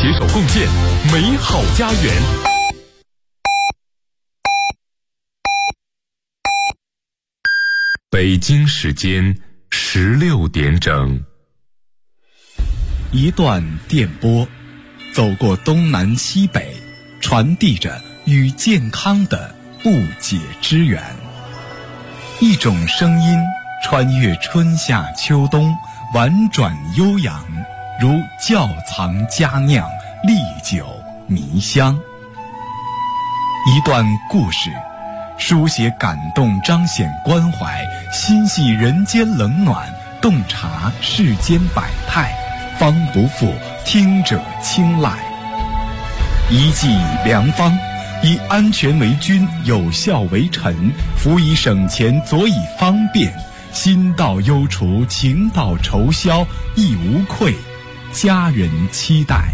携手共建美好家园。北京时间16点整。 一段电波，走过东南西北，传递着与健康的不解之缘。一种声音穿越春夏秋冬，婉转悠扬，如窖藏佳酿，历久弥香。一段故事，书写感动，彰显关怀，心系人间冷暖，洞察世间百态，方不负听者青睐。一剂良方，以安全为君，有效为臣，辅以省钱，佐以方便，心到忧除，情到愁消，亦无愧，家人期待。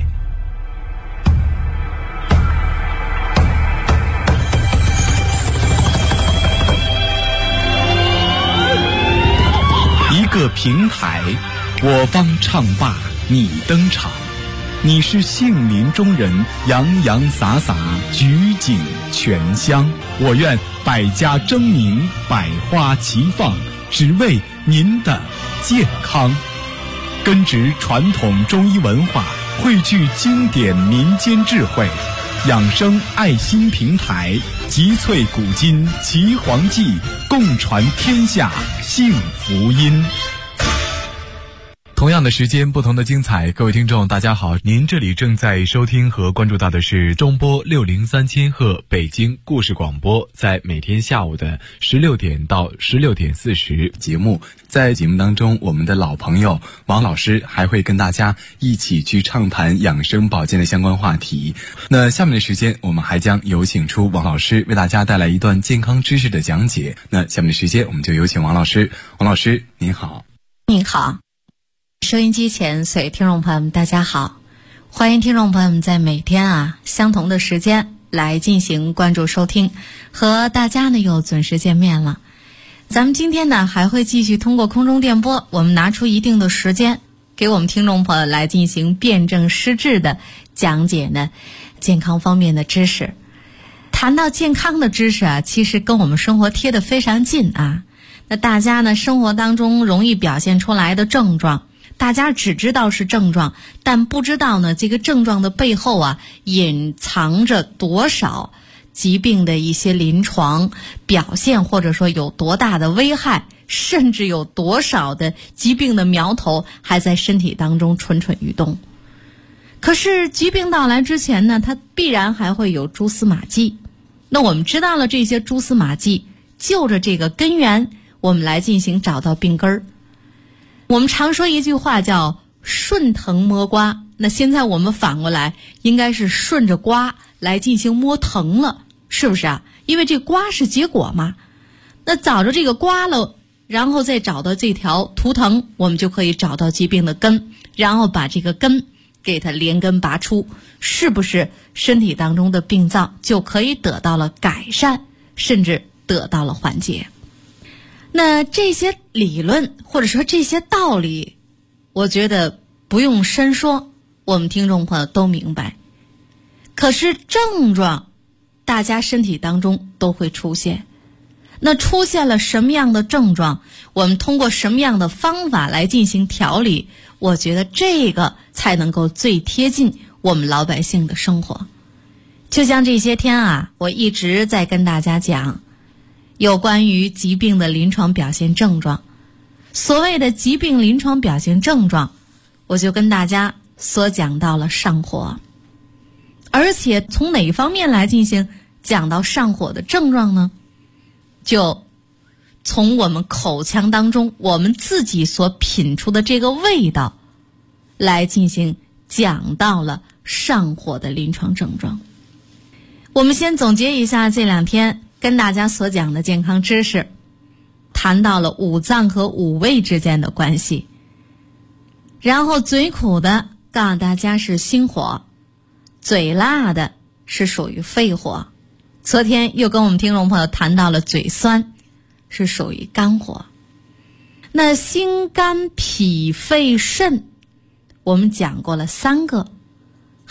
一个平台，我方唱罢你登场，你是杏林中人，洋洋洒洒，举景全香。我愿百家争鸣，百花齐放，只为您的健康。根植传统中医文化，汇聚经典民间智慧，养生爱心平台，集萃古今奇黄记，共传天下幸福音。同样的时间，不同的精彩。各位听众大家好，您这里正在收听和关注到的是中波603千赫北京故事广播，在每天下午的16点到16点40节目。在节目当中，我们的老朋友王老师还会跟大家一起去畅谈养生保健的相关话题。那下面的时间，我们还将有请出王老师为大家带来一段健康知识的讲解。那下面的时间，我们就有请王老师。王老师您好。 您好，收音机前所有听众朋友们大家好，欢迎听众朋友们在每天相同的时间来进行关注收听，和大家呢又准时见面了。咱们今天呢还会继续通过空中电波，我们拿出一定的时间给我们听众朋友来进行辩证施治的讲解呢健康方面的知识。谈到健康的知识其实跟我们生活贴得非常近那大家呢生活当中容易表现出来的症状，大家只知道是症状，但不知道呢这个症状的背后隐藏着多少疾病的一些临床表现，或者说有多大的危害，甚至有多少的疾病的苗头还在身体当中蠢蠢欲动。可是疾病到来之前呢，它必然还会有蛛丝马迹。那我们知道了这些蛛丝马迹，就着这个根源，我们来进行找到病根儿。我们常说一句话叫顺藤摸瓜，那现在我们反过来应该是顺着瓜来进行摸藤了，是不是因为这瓜是结果嘛，那找着这个瓜了，然后再找到这条图腾，我们就可以找到疾病的根，然后把这个根给它连根拔出，是不是身体当中的病灶就可以得到了改善，甚至得到了缓解。那这些理论或者说这些道理，我觉得不用深说，我们听众朋友都明白。可是症状大家身体当中都会出现，那出现了什么样的症状，我们通过什么样的方法来进行调理，我觉得这个才能够最贴近我们老百姓的生活。就像这些天我一直在跟大家讲有关于疾病的临床表现症状。所谓的疾病临床表现症状，我就跟大家所讲到了上火。而且从哪一方面来进行讲到上火的症状呢？就从我们口腔当中我们自己所品出的这个味道来进行讲到了上火的临床症状。我们先总结一下这两天跟大家所讲的健康知识，谈到了五脏和五味之间的关系，然后嘴苦的告诉大家是心火，嘴辣的是属于肺火，昨天又跟我们听众朋友谈到了嘴酸是属于肝火。那心肝脾肺肾我们讲过了3个，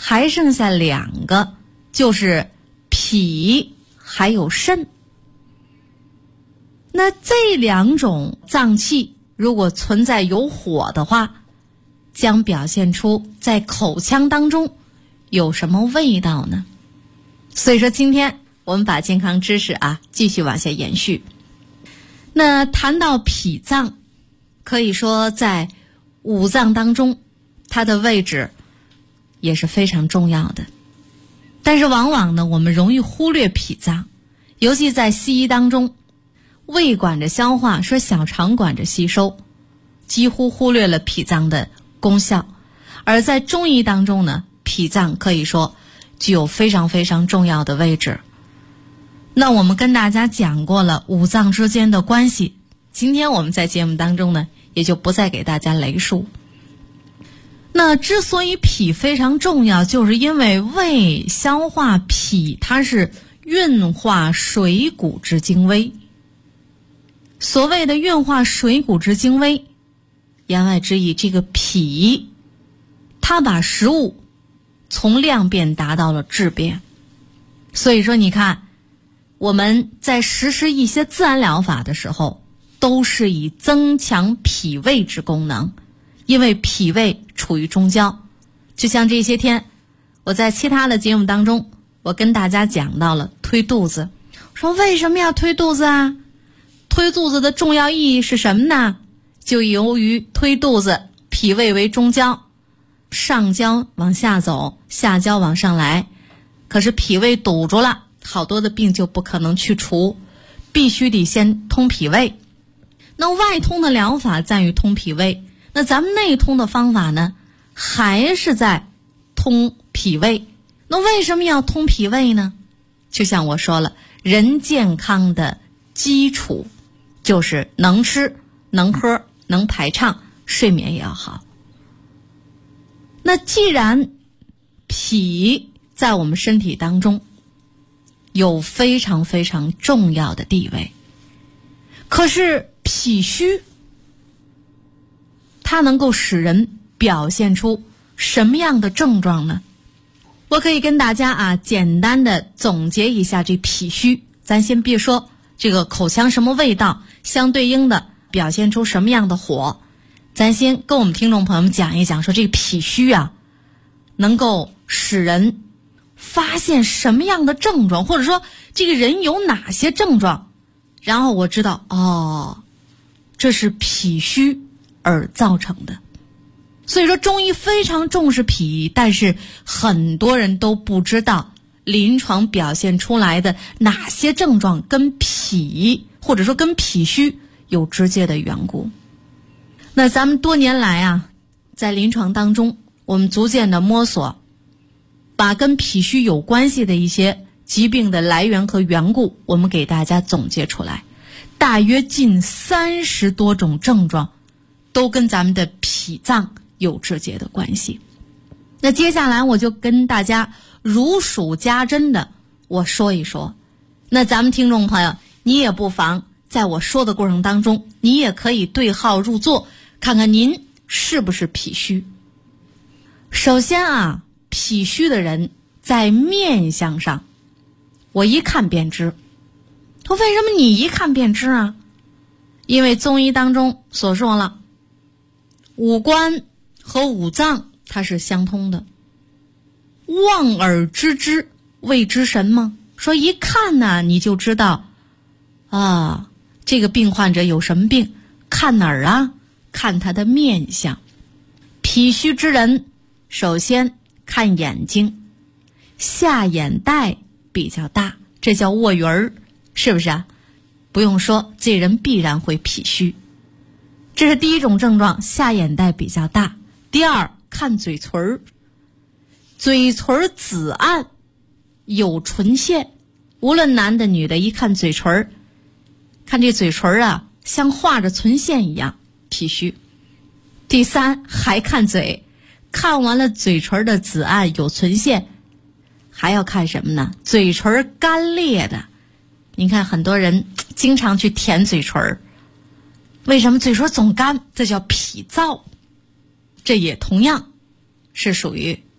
还剩下2个，就是脾还有肾。那这2种脏器如果存在有火的话，将表现出在口腔当中有什么味道呢？所以说今天我们把健康知识继续往下延续。那谈到脾脏，可以说在5脏当中它的位置也是非常重要的，但是往往呢我们容易忽略脾脏，尤其在西医当中，胃管着消化，说小肠管着吸收，几乎忽略了脾脏的功效。而在中医当中呢，脾脏可以说具有非常非常重要的位置。那我们跟大家讲过了5脏之间的关系，今天我们在节目当中呢也就不再给大家雷述。那之所以脾非常重要，就是因为胃消化脾它是运化水谷之精微。所谓的运化水谷之精微，言外之意，这个脾它把食物从量变达到了质变。所以说你看，我们在实施一些自然疗法的时候，都是以增强脾胃之功能，因为脾胃处于中焦。就像这些天我在其他的节目当中，我跟大家讲到了推肚子，说为什么要推肚子啊？推肚子的重要意义是什么呢？就由于推肚子，脾胃为中焦，上焦往下走，下焦往上来，可是脾胃堵住了，好多的病就不可能去除，必须得先通脾胃。那外通的疗法在于通脾胃，那咱们内通的方法呢，还是在通脾胃。那为什么要通脾胃呢？就像我说了，人健康的基础就是能吃能喝能排畅，睡眠也要好。那既然脾在我们身体当中有非常非常重要的地位，可是脾虚它能够使人表现出什么样的症状呢？我可以跟大家简单的总结一下这脾虚。咱先别说这个口腔什么味道，相对应的表现出什么样的火，咱先跟我们听众朋友们讲一讲，说这个脾虚能够使人发现什么样的症状，或者说这个人有哪些症状，然后我知道这是脾虚而造成的。所以说中医非常重视脾，但是很多人都不知道临床表现出来的哪些症状跟脾或者说跟脾虚有直接的缘故。那咱们多年来在临床当中，我们逐渐的摸索，把跟脾虚有关系的一些疾病的来源和缘故，我们给大家总结出来，大约近30多种症状都跟咱们的脾脏有直接的关系。那接下来我就跟大家如数家珍的我说一说。那咱们听众朋友，你也不妨在我说的过程当中，你也可以对号入座，看看您是不是脾虚。首先脾虚的人在面相上，我一看便知。为什么你一看便知啊？因为中医当中所说了，五官和五脏它是相通的。望而知之谓之神吗？说一看呢，你就知道这个病患者有什么病，看哪儿啊？看他的面相。脾虚之人首先看眼睛，下眼袋比较大，这叫卧鱼儿，是不是不用说，这人必然会脾虚。这是第一种症状，下眼袋比较大。第二，看嘴唇，嘴唇紫暗，有唇线，无论男的女的，一看嘴唇，看这嘴唇像画着唇线一样，脾虚。第三，还看嘴，看完了嘴唇的紫暗有唇线，还要看什么呢？嘴唇干裂的。你看很多人经常去舔嘴唇，为什么嘴唇总干？这叫脾燥，这也同样是属于脾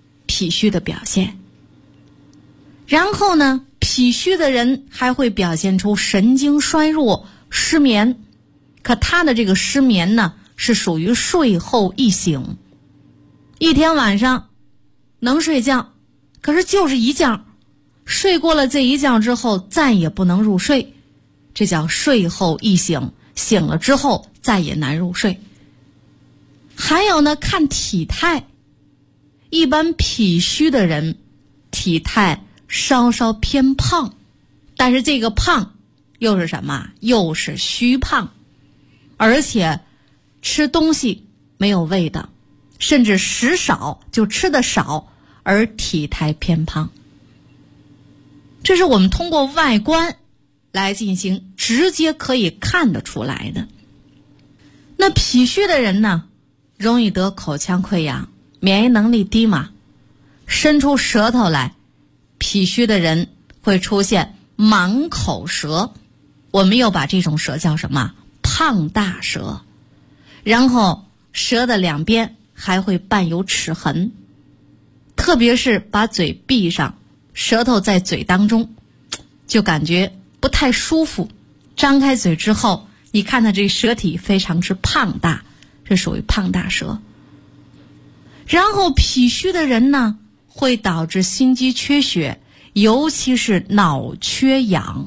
脾虚的表现。然后呢，脾虚的人还会表现出神经衰弱、失眠。可他的这个失眠呢，是属于睡后易醒，一天晚上能睡觉，可是就是一觉，睡过了这一觉之后再也不能入睡，这叫睡后易醒，醒了之后再也难入睡。还有呢，看体态，一般脾虚的人体态稍稍偏胖，但是这个胖又是什么？又是虚胖，而且吃东西没有味道，甚至食少，就吃的少，而体态偏胖。这是我们通过外观来进行直接可以看得出来的。那脾虚的人呢，容易得口腔溃疡，免疫能力低嘛，伸出舌头来，脾虚的人会出现满口舌，我们又把这种舌叫什么？胖大舌。然后舌的两边还会伴有齿痕，特别是把嘴闭上，舌头在嘴当中，就感觉不太舒服。张开嘴之后，你看它这舌体非常之胖大，这属于胖大舌。然后脾虚的人呢，会导致心肌缺血，尤其是脑缺氧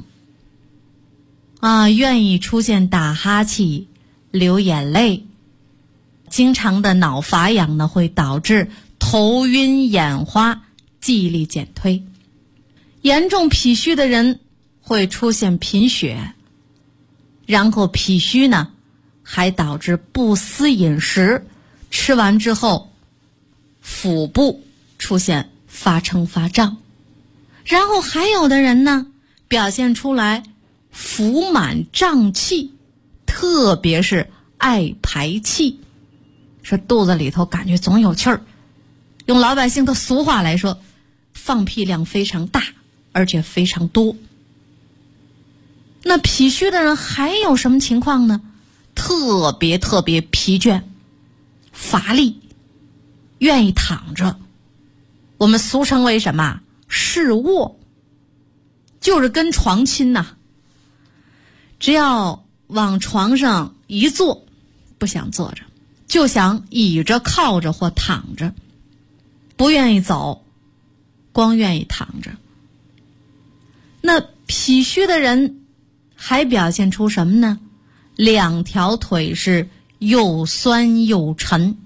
愿意出现打哈欠、流眼泪。经常的脑乏氧呢，会导致头晕眼花、记忆力减退。严重脾虚的人会出现贫血，然后脾虚呢还导致不思饮食，吃完之后腹部出现发撑发胀。然后还有的人呢，表现出来腹满胀气，特别是爱排气，说肚子里头感觉总有气儿。用老百姓的俗话来说，放屁量非常大，而且非常多。那脾虚的人还有什么情况呢？特别疲倦、乏力，愿意躺着，我们俗称为什么？视卧，就是跟床亲呐。只要往床上一坐，不想坐着，就想倚着、靠着或躺着，不愿意走，光愿意躺着。那脾虚的人还表现出什么呢？两条腿是又酸又沉，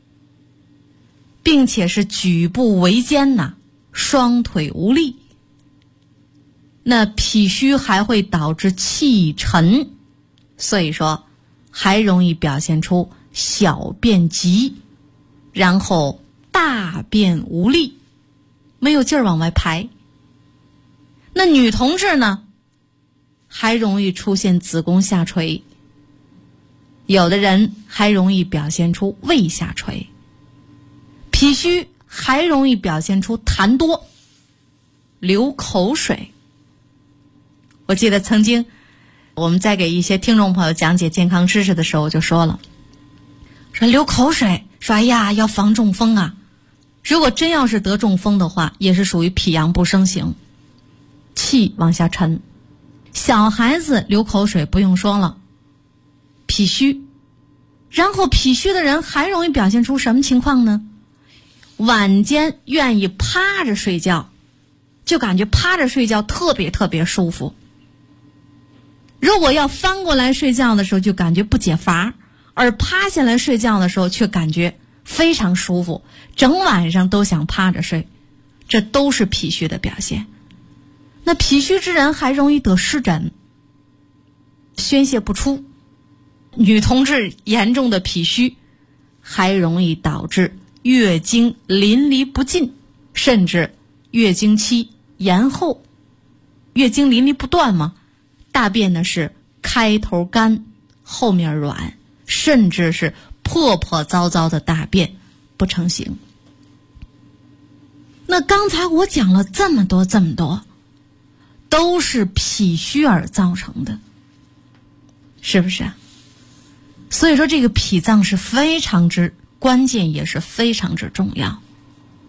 并且是举步维艰呐，双腿无力。那脾虚还会导致气沉，所以说还容易表现出小便急，然后大便无力，没有劲儿往外排。那女同志呢，还容易出现子宫下垂，有的人还容易表现出胃下垂。脾虚还容易表现出痰多、流口水。我记得曾经我们在给一些听众朋友讲解健康知识的时候就说了，说流口水，说哎呀要防中风啊。如果真要是得中风的话，也是属于脾阳不生型，气往下沉。小孩子流口水不用说了，脾虚。然后脾虚的人还容易表现出什么情况呢？晚间愿意趴着睡觉，就感觉趴着睡觉特别舒服。如果要翻过来睡觉的时候就感觉不解乏，而趴下来睡觉的时候却感觉非常舒服，整晚上都想趴着睡，这都是脾虚的表现。那脾虚之人还容易得湿疹，宣泄不出。女同志严重的脾虚还容易导致月经淋漓不尽，甚至月经期延后。月经淋漓不断嘛，大便呢是开头干，后面软，甚至是破糟的大便不成形。那刚才我讲了这么多，都是脾虚而造成的，是不是啊？所以说这个脾脏是非常之关键，也是非常之重要。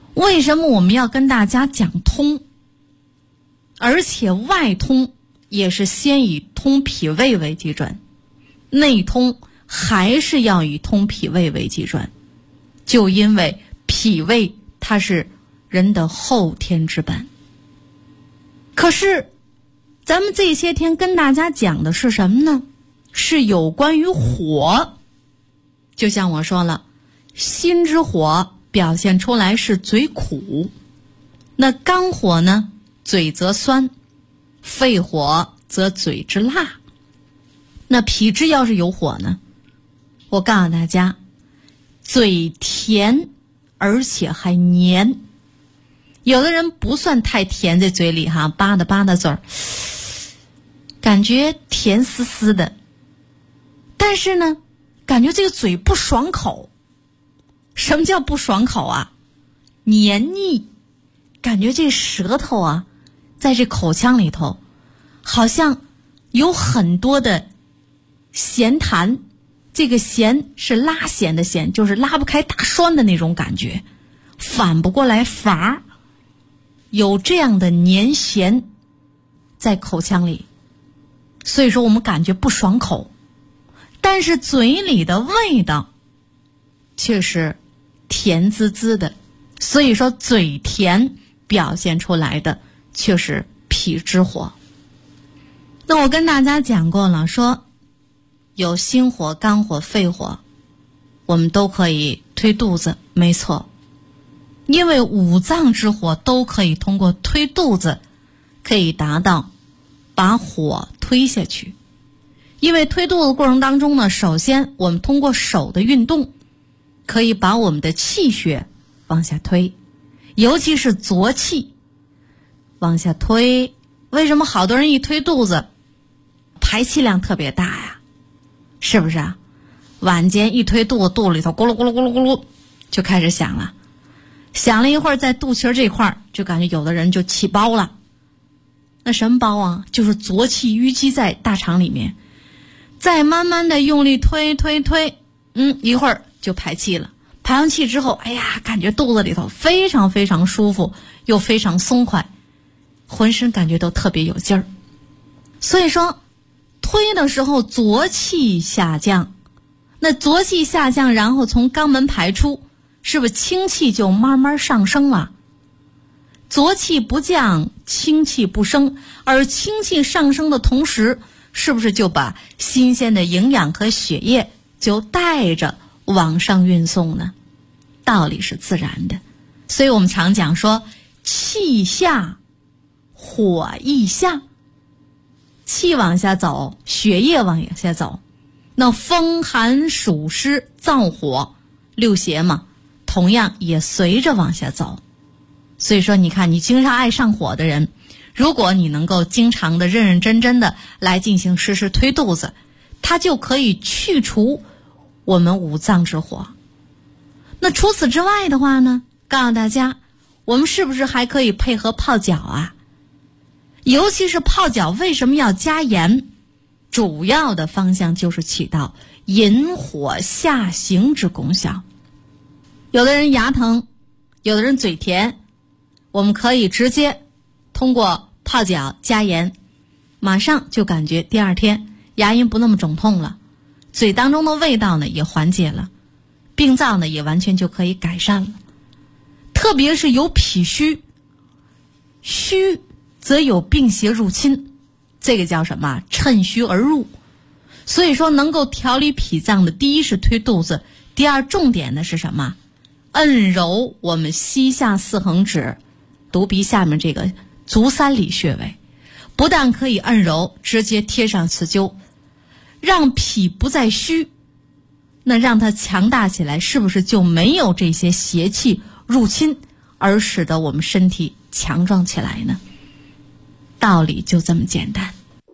为什么我们要跟大家讲通？而且外通也是先以通脾胃为基准，内通还是要以通脾胃为基准，就因为脾胃它是人的后天之本。可是咱们这些天跟大家讲的是什么呢？是有关于火。就像我说了，心之火表现出来是嘴苦，那肝火呢，嘴则酸，肺火则嘴之辣。那脾之要是有火呢，我告诉大家，嘴甜而且还黏。有的人不算太甜，在嘴里哈，吧嗒嘴儿，感觉甜丝丝的，但是呢感觉这个嘴不爽口。什么叫不爽口啊？黏腻，感觉这舌头啊在这口腔里头好像有很多的咸痰，这个咸是拉咸的咸，就是拉不开大栓的那种感觉，反不过来阀，有这样的黏咸在口腔里，所以说我们感觉不爽口。但是嘴里的味道却是甜滋滋的，所以说嘴甜表现出来的却是脾之火。那我跟大家讲过了，说有心火、肝火、肺火，我们都可以推肚子，没错，因为五脏之火都可以通过推肚子可以达到把火推下去。因为推肚子过程当中呢，首先我们通过手的运动可以把我们的气血往下推，尤其是浊气往下推。为什么好多人一推肚子排气量特别大呀？是不是啊？晚间一推肚子，肚子里头咕噜咕噜咕噜咕噜就开始响了，响了一会儿，在肚脐这块就感觉有的人就起包了。那什么包啊？就是浊气淤积在大肠里面，再慢慢的用力推，一会儿就排气了。排完气之后，哎呀，感觉肚子里头非常非常舒服，又非常松快，浑身感觉都特别有劲儿。所以说推的时候浊气下降，那浊气下降，然后从肛门排出，是不是清气就慢慢上升了？浊气不降，清气不升，而清气上升的同时，是不是就把新鲜的营养和血液就带着往上运送呢？道理是自然的。所以我们常讲说，气下火亦下，气往下走，血液往下走，那风寒暑湿燥火六邪嘛，同样也随着往下走。所以说你看，你经常爱上火的人，如果你能够经常的认认真真的来进行实施推肚子，它就可以去除我们五脏之火。那除此之外的话呢，告诉大家，我们是不是还可以配合泡脚啊？尤其是泡脚为什么要加盐？主要的方向就是起到引火下行之功效。有的人牙疼，有的人嘴甜，我们可以直接通过泡脚加盐，马上就感觉第二天牙龈不那么肿痛了，嘴当中的味道呢也缓解了，病灶呢也完全就可以改善了。特别是有脾虚，虚则有病邪入侵，这个叫什么？趁虚而入。所以说能够调理脾脏的，第一是推肚子，第二重点的是什么？按揉我们膝下四横指、犊鼻下面这个足三里穴位，不但可以按揉，直接贴上刺灸，让脾不再虚，那让它强大起来，是不是就没有这些邪气入侵，而使得我们身体强壮起来呢？道理就这么简单。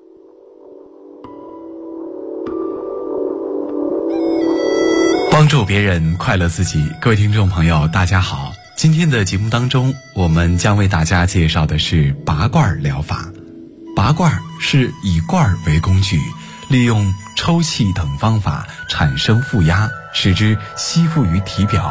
帮助别人，快乐自己。各位听众朋友，大家好。今天的节目当中，我们将为大家介绍的是拔罐疗法。拔罐是以罐为工具，利用抽气等方法产生负压，使之吸附于体表，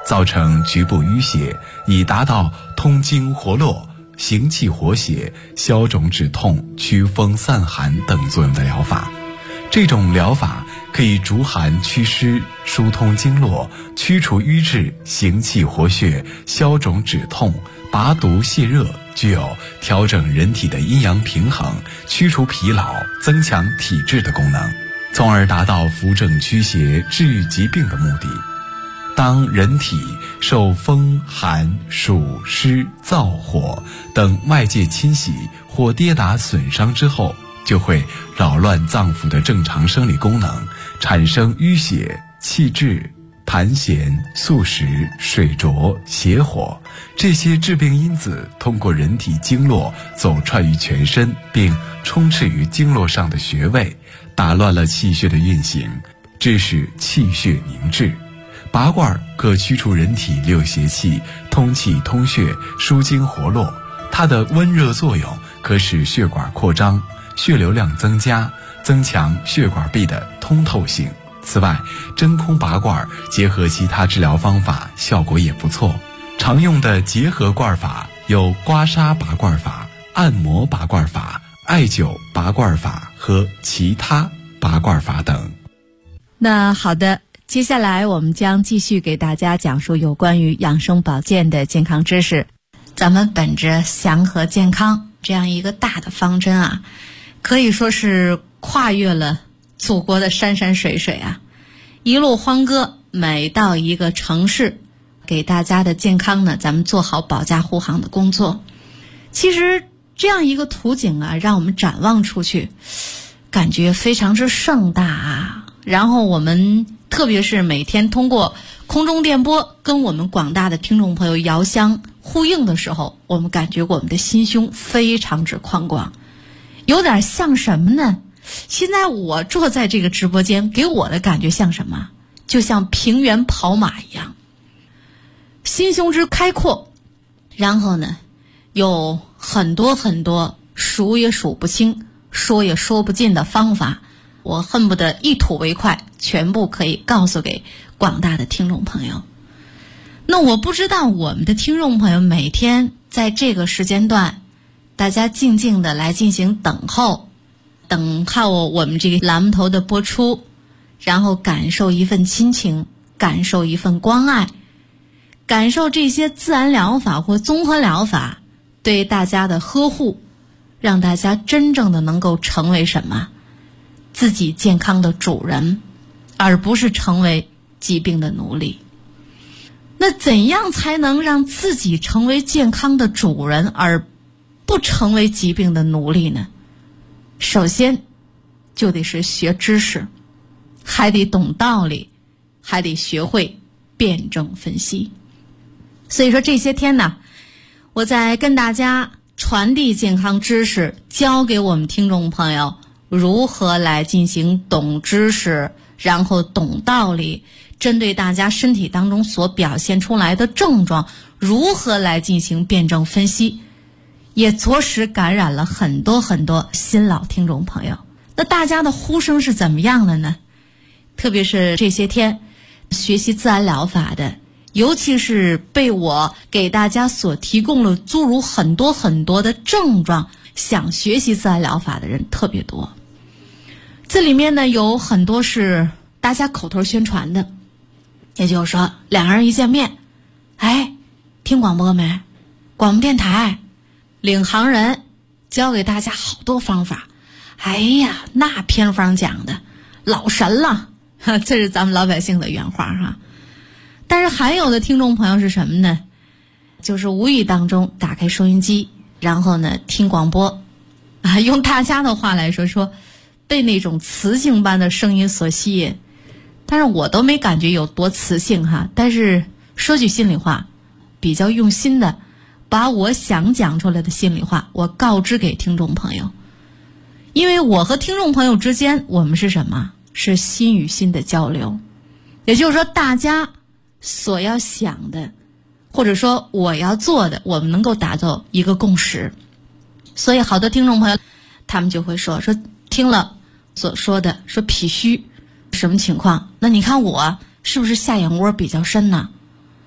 造成局部淤血，以达到通经活络、行气活血、消肿止痛、驱风散寒等作用的疗法。这种疗法可以逐寒祛湿、疏通经络、驱除瘀滞、行气活血、消肿止痛、拔毒泻热，具有调整人体的阴阳平衡、驱除疲劳、增强体质的功能，从而达到扶正驱邪、治愈疾病的目的。当人体受风、寒、暑、湿、燥、火等外界侵袭或跌打损伤之后，就会扰乱脏腑的正常生理功能，产生淤血、气滞、痰涎、宿食、水浊、邪火，这些致病因子通过人体经络走串于全身，并充斥于经络上的穴位，打乱了气血的运行，致使气血凝滞。拔罐可驱除人体六邪气，通气通血，疏经活络。它的温热作用可使血管扩张，血流量增加，增强血管壁的通透性。此外，真空拔罐结合其他治疗方法，效果也不错。常用的结合罐法有刮痧拔罐法、按摩拔罐法、艾灸拔罐法和其他拔罐法等。 那好的，接下来我们将继续给大家讲述有关于养生保健的健康知识。咱们本着祥和健康这样一个大的方针啊，可以说是跨越了祖国的山山水水啊，一路欢歌，每到一个城市，给大家的健康呢，咱们做好保驾护航的工作。其实这样一个图景啊，让我们展望出去，感觉非常之盛大啊。然后我们特别是每天通过空中电波跟我们广大的听众朋友遥相呼应的时候，我们感觉我们的心胸非常之宽广，有点像什么呢？现在我坐在这个直播间，给我的感觉像什么？就像平原跑马一样，心胸之开阔，然后呢，有很多很多数也数不清、说也说不尽的方法，我恨不得一吐为快，全部可以告诉给广大的听众朋友。那我不知道我们的听众朋友每天在这个时间段，大家静静的来进行等候我们这个栏目头的播出，然后感受一份亲情，感受一份关爱，感受这些自然疗法或综合疗法对大家的呵护，让大家真正的能够成为什么？自己健康的主人，而不是成为疾病的奴隶。那怎样才能让自己成为健康的主人，而不成为疾病的奴隶呢？首先就得是学知识，还得懂道理，还得学会辩证分析。所以说这些天呢，我在跟大家传递健康知识，教给我们听众朋友如何来进行懂知识，然后懂道理，针对大家身体当中所表现出来的症状，如何来进行辩证分析，也着实感染了很多很多新老听众朋友。那大家的呼声是怎么样的呢？特别是这些天学习自然疗法的，尤其是被我给大家所提供了诸如很多很多的症状，想学习自然疗法的人特别多。这里面呢，有很多是大家口头宣传的，也就是说两个人一见面，哎，听广播没？广播电台领航人教给大家好多方法，哎呀，那偏方讲的老神了，这是咱们老百姓的原话哈。但是还有的听众朋友是什么呢？就是无意当中打开收音机，然后呢听广播啊，用大家的话来说被那种磁性般的声音所吸引。但是我都没感觉有多磁性哈，但是说句心里话，比较用心的把我想讲出来的心里话我告知给听众朋友。因为我和听众朋友之间，我们是什么？是心与心的交流。也就是说，大家所要想的，或者说我要做的，我们能够达到一个共识。所以好多听众朋友他们就会说听了所说的，说脾虚什么情况？那你看我是不是下眼窝比较深呢？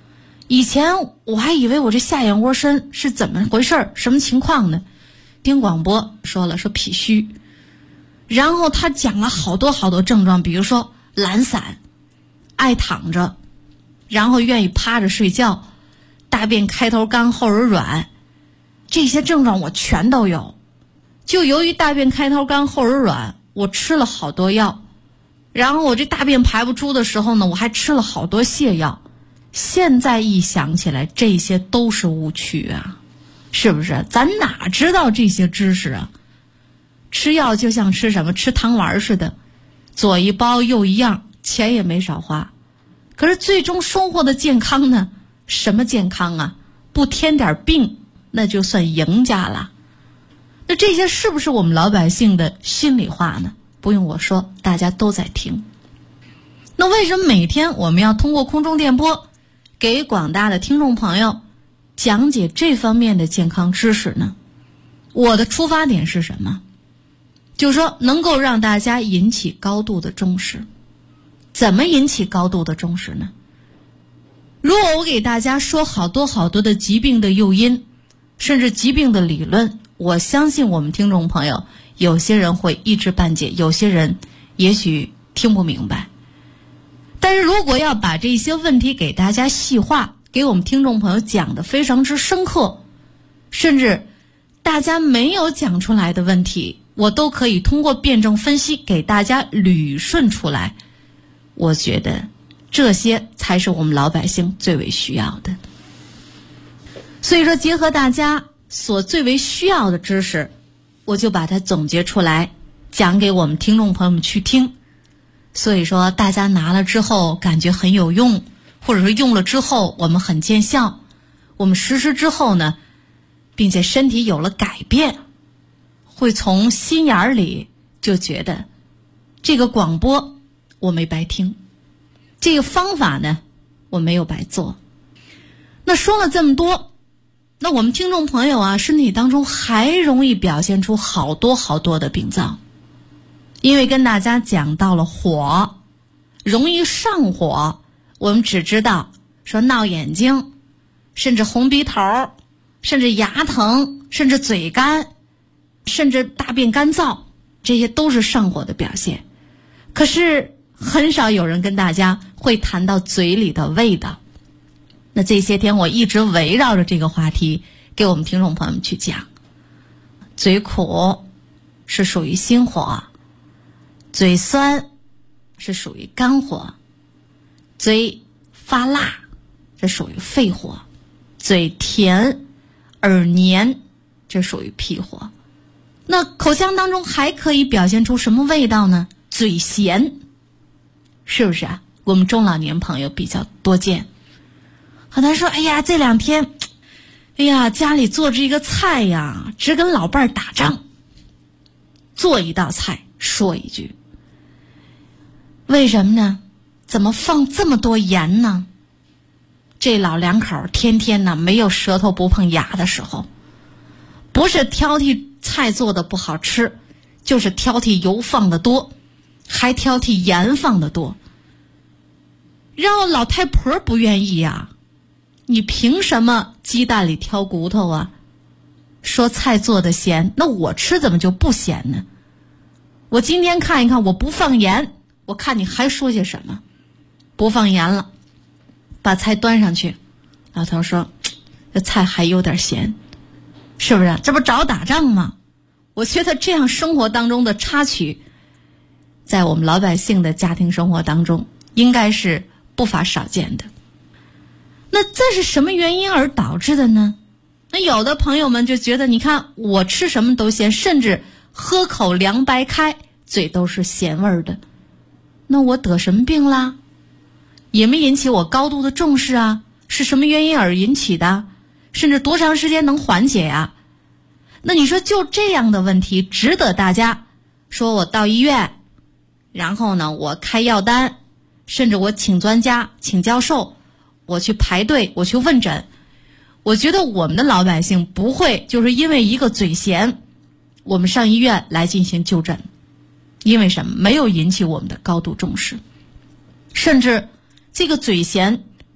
以前我还以为我这下眼窝深是怎么回事，什么情况呢？听广播说脾虚，然后他讲了好多症状，比如说懒散、爱躺着，然后愿意趴着睡觉，大便开头干后耳软，这些症状我全都有。就由于大便开头干后耳软，我吃了好多药，然后我这大便排不出的时候呢，我还吃了好多泻药。现在一想起来，这些都是误区啊，是不是？咱哪知道这些知识啊？吃药就像吃什么，吃糖丸似的，左一包右一样，钱也没少花。可是最终收获的健康呢？什么健康啊？不添点病，那就算赢家了。那这些是不是我们老百姓的心里话呢？不用我说，大家都在听。那为什么每天我们要通过空中电波给广大的听众朋友讲解这方面的健康知识呢？我的出发点是什么？就是说能够让大家引起高度的重视。怎么引起高度的重视呢？如果我给大家说好多的疾病的诱因，甚至疾病的理论，我相信我们听众朋友有些人会一知半解，有些人也许听不明白。但是如果要把这些问题给大家细化，给我们听众朋友讲得非常之深刻，甚至大家没有讲出来的问题，我都可以通过辩证分析给大家捋顺出来。我觉得这些才是我们老百姓最为需要的。所以说结合大家所最为需要的知识，我就把它总结出来，讲给我们听众朋友们去听。所以说大家拿了之后感觉很有用，或者说用了之后我们很见效，我们实施之后呢，并且身体有了改变，会从心眼里就觉得这个广播我没白听，这个方法呢我没有白做。那说了这么多，那我们听众朋友啊，身体当中还容易表现出好多的病灶。因为跟大家讲到了火，容易上火，我们只知道说闹眼睛，甚至红鼻头，甚至牙疼，甚至嘴干，甚至大便干燥，这些都是上火的表现。可是很少有人跟大家会谈到嘴里的味道。那这些天我一直围绕着这个话题给我们听众朋友们去讲。嘴苦是属于心火，嘴酸是属于肝火，嘴发辣这属于肺火，嘴甜耳黏这属于脾火。那口腔当中还可以表现出什么味道呢？嘴咸，是不是啊？我们中老年朋友比较多见。很多人说，哎呀这两天家里做这个菜呀，只跟老伴儿打仗，做一道菜说一句，为什么呢？怎么放这么多盐呢？这老两口天天呢没有舌头不碰牙的时候，不是挑剔菜做的不好吃，就是挑剔油放的多，还挑剔盐放的多。然后老太婆不愿意啊，你凭什么鸡蛋里挑骨头啊？说菜做的咸，那我吃怎么就不咸呢？我今天看一看，我不放盐，我看你还说些什么？不放盐了，把菜端上去，老头说这菜还有点咸，是不是？这不找打仗吗？我觉得这样生活当中的插曲，在我们老百姓的家庭生活当中应该是不乏少见的。那这是什么原因而导致的呢？那有的朋友们就觉得，你看我吃什么都咸，甚至喝口凉白开嘴都是咸味的，那我得什么病啦？引没引起我高度的重视啊？是什么原因而引起的？甚至多长时间能缓解啊？那你说就这样的问题值得大家说我到医院，然后呢我开药单，甚至我请专家请教授，我去排队，我去问诊。我觉得我们的老百姓不会就是因为一个嘴咸我们上医院来进行就诊，因为什么？没有引起我们的高度重视。甚至这个嘴咸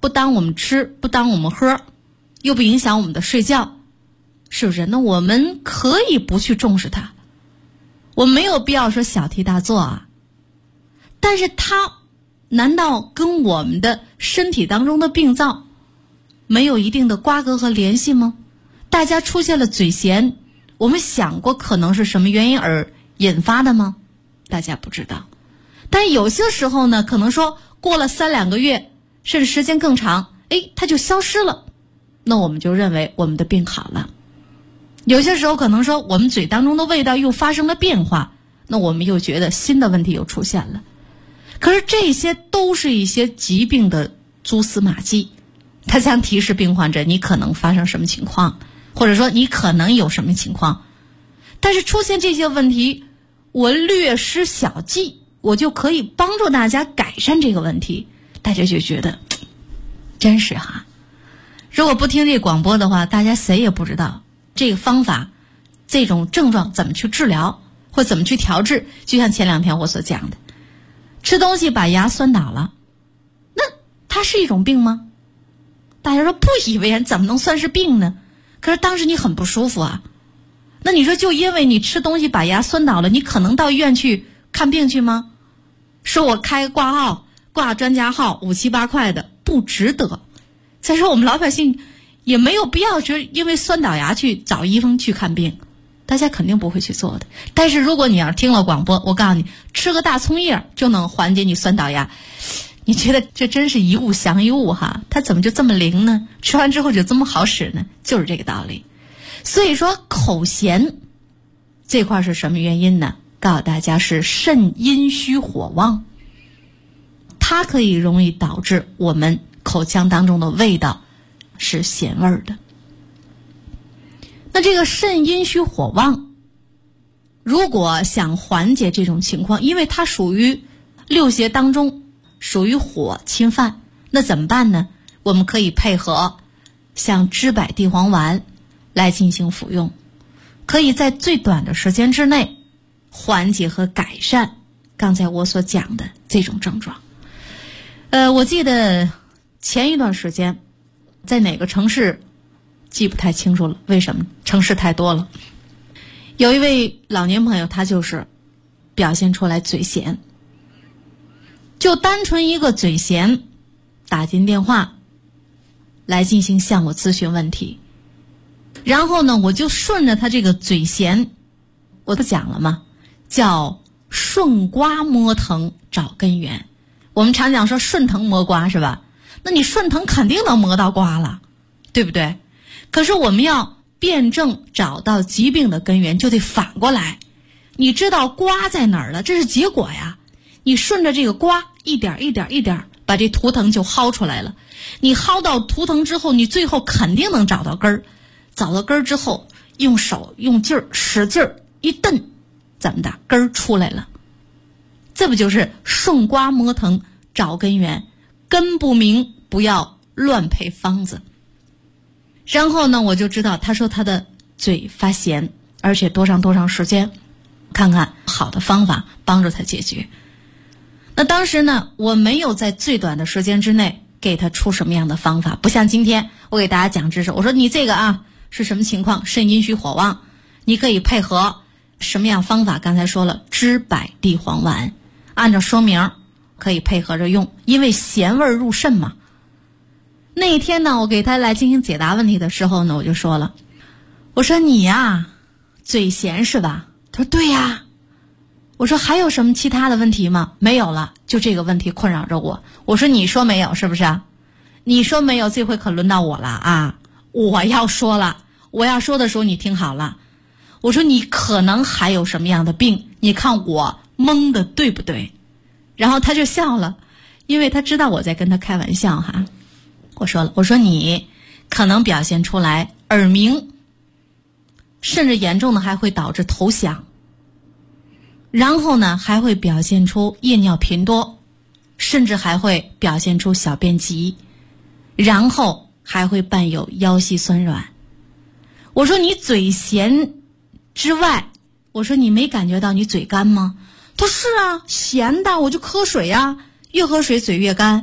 不耽误我们吃，不耽误我们喝，又不影响我们的睡觉，是不是？那我们可以不去重视它，我没有必要说小题大做啊。但是它难道跟我们的身体当中的病灶没有一定的瓜葛和联系吗？大家出现了嘴咸，我们想过可能是什么原因而引发的吗？大家不知道。但是有些时候呢，可能说过了3-2个月，甚至时间更长，它就消失了，那我们就认为我们的病好了。有些时候可能说我们嘴当中的味道又发生了变化，那我们又觉得新的问题又出现了。可是这些都是一些疾病的蛛丝马迹，它将提示病患者你可能发生什么情况，或者说你可能有什么情况。但是出现这些问题，我略施小计，我就可以帮助大家改善这个问题。大家就觉得真是哈，如果不听这广播的话，大家谁也不知道这个方法，这种症状怎么去治疗或怎么去调治。就像前2天我所讲的，吃东西把牙酸倒了，那它是一种病吗？大家说不以为然，怎么能算是病呢？可是当时你很不舒服啊。那你说就因为你吃东西把牙酸倒了，你可能到医院去看病去吗？说我开挂号挂专家号5、7、8块的，不值得。再说我们老百姓也没有必要就因为酸倒牙去找医生去看病，大家肯定不会去做的。但是如果你要是听了广播，我告诉你，吃个大葱叶就能缓解你酸倒牙，你觉得这真是一物降一物哈？它怎么就这么灵呢？吃完之后就这么好使呢？就是这个道理。所以说口咸这块是什么原因呢？告诉大家是肾阴虚火旺，它可以容易导致我们口腔当中的味道是咸味的。那这个肾阴虚火旺，如果想缓解这种情况，因为它属于6邪当中属于火侵犯，那怎么办呢？我们可以配合像知柏地黄丸来进行服用，可以在最短的时间之内缓解和改善刚才我所讲的这种症状。我记得前一段时间在哪个城市记不太清楚了，为什么？城市太多了。有一位老年朋友，他就是表现出来嘴咸，就单纯一个嘴咸打进电话来进行向我咨询问题。然后呢，我就顺着他这个嘴咸，我不讲了吗？叫顺瓜摸藤找根源。我们常讲说顺藤摸瓜是吧？那你顺藤肯定能摸到瓜了，对不对？可是我们要辩证找到疾病的根源，就得反过来。你知道瓜在哪儿了，这是结果呀。你顺着这个瓜一点一点一点把这图腾就薅出来了。你薅到图腾之后，你最后肯定能找到根儿。找到根儿之后，用手用劲儿使劲儿一蹬，怎么的？根儿出来了。这不就是顺瓜摸藤找根源？根不明不要乱配方子。然后呢，我就知道他说他的嘴发咸，而且多长时间，看看好的方法帮助他解决。那当时呢，我没有在最短的时间之内给他出什么样的方法，不像今天我给大家讲知识，我说你这个啊是什么情况？肾阴虚火旺，你可以配合什么样方法？刚才说了知柏地黄丸，按照说明可以配合着用，因为咸味入肾嘛。那一天呢，我给他来进行解答问题的时候呢，我就说了，我说你呀嘴咸是吧？他说对呀。我说还有什么其他的问题吗？没有了，就这个问题困扰着我。我说你说没有是不是啊？你说没有，这回可轮到我了啊！我要说了，我要说的时候你听好了。我说你可能还有什么样的病，你看我蒙的对不对？然后他就笑了，因为他知道我在跟他开玩笑哈。我说了，我说你可能表现出来耳鸣，甚至严重的还会导致头响，然后呢还会表现出夜尿频多，甚至还会表现出小便急，然后还会伴有腰膝酸软。我说你嘴咸之外，我说你没感觉到你嘴干吗？他说是啊，咸的我就喝水啊，越喝水嘴越干。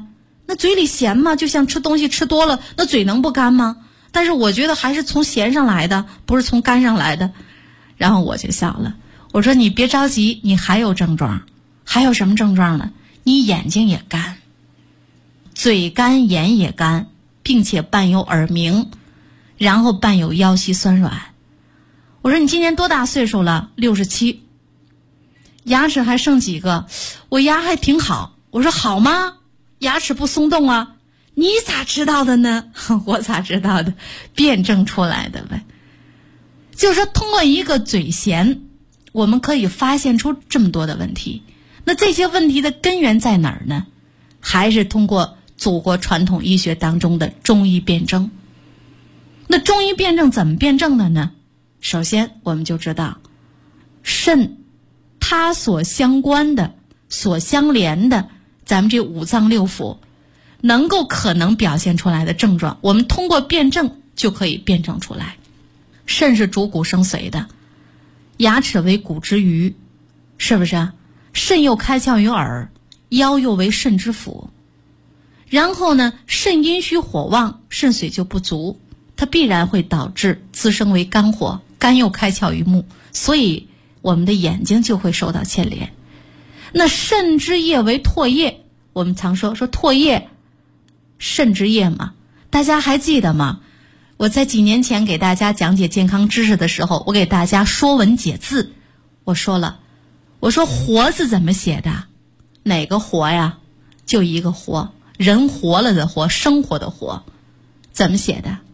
那嘴里咸嘛，就像吃东西吃多了，那嘴能不干吗？但是我觉得还是从咸上来的，不是从干上来的。然后我就笑了，我说你别着急，你还有症状。还有什么症状呢？你眼睛也干，嘴干，眼也干，并且伴有耳鸣，然后伴有腰膝酸软。我说你今年多大岁数了？67。牙齿还剩几个？我牙还挺好。我说好吗？牙齿不松动啊？你咋知道的呢？我咋知道的？辩证出来的呗。就是说通过一个嘴咸，我们可以发现出这么多的问题。那这些问题的根源在哪儿呢？还是通过祖国传统医学当中的中医辩证。那中医辩证怎么辩证的呢？首先我们就知道肾它所相关的所相连的咱们这五脏六腑能够可能表现出来的症状，我们通过辩证就可以辩证出来。肾是主骨生髓的，牙齿为骨之余，是不是？肾又开窍于耳，腰又为肾之府。然后呢，肾阴虚火旺，肾水就不足，它必然会导致滋生为肝火，肝又开窍于目，所以我们的眼睛就会受到牵连。那肾之液为唾液，我们常说唾液肾之液嘛，大家还记得吗？我在几年前给大家讲解健康知识的时候，我给大家说文解字，我说活字怎么写的？哪个活呀？就一个活，人活了的活，生活的活。怎么写的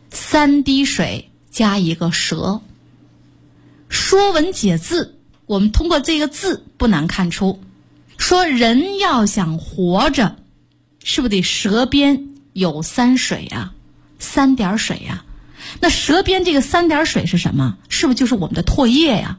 ？3滴水加一个舌。说文解字，我们通过这个字不难看出，说人要想活着，是不是得舌边有3水啊？3点水啊。那舌边这个3点水是什么？是不是就是我们的唾液呀？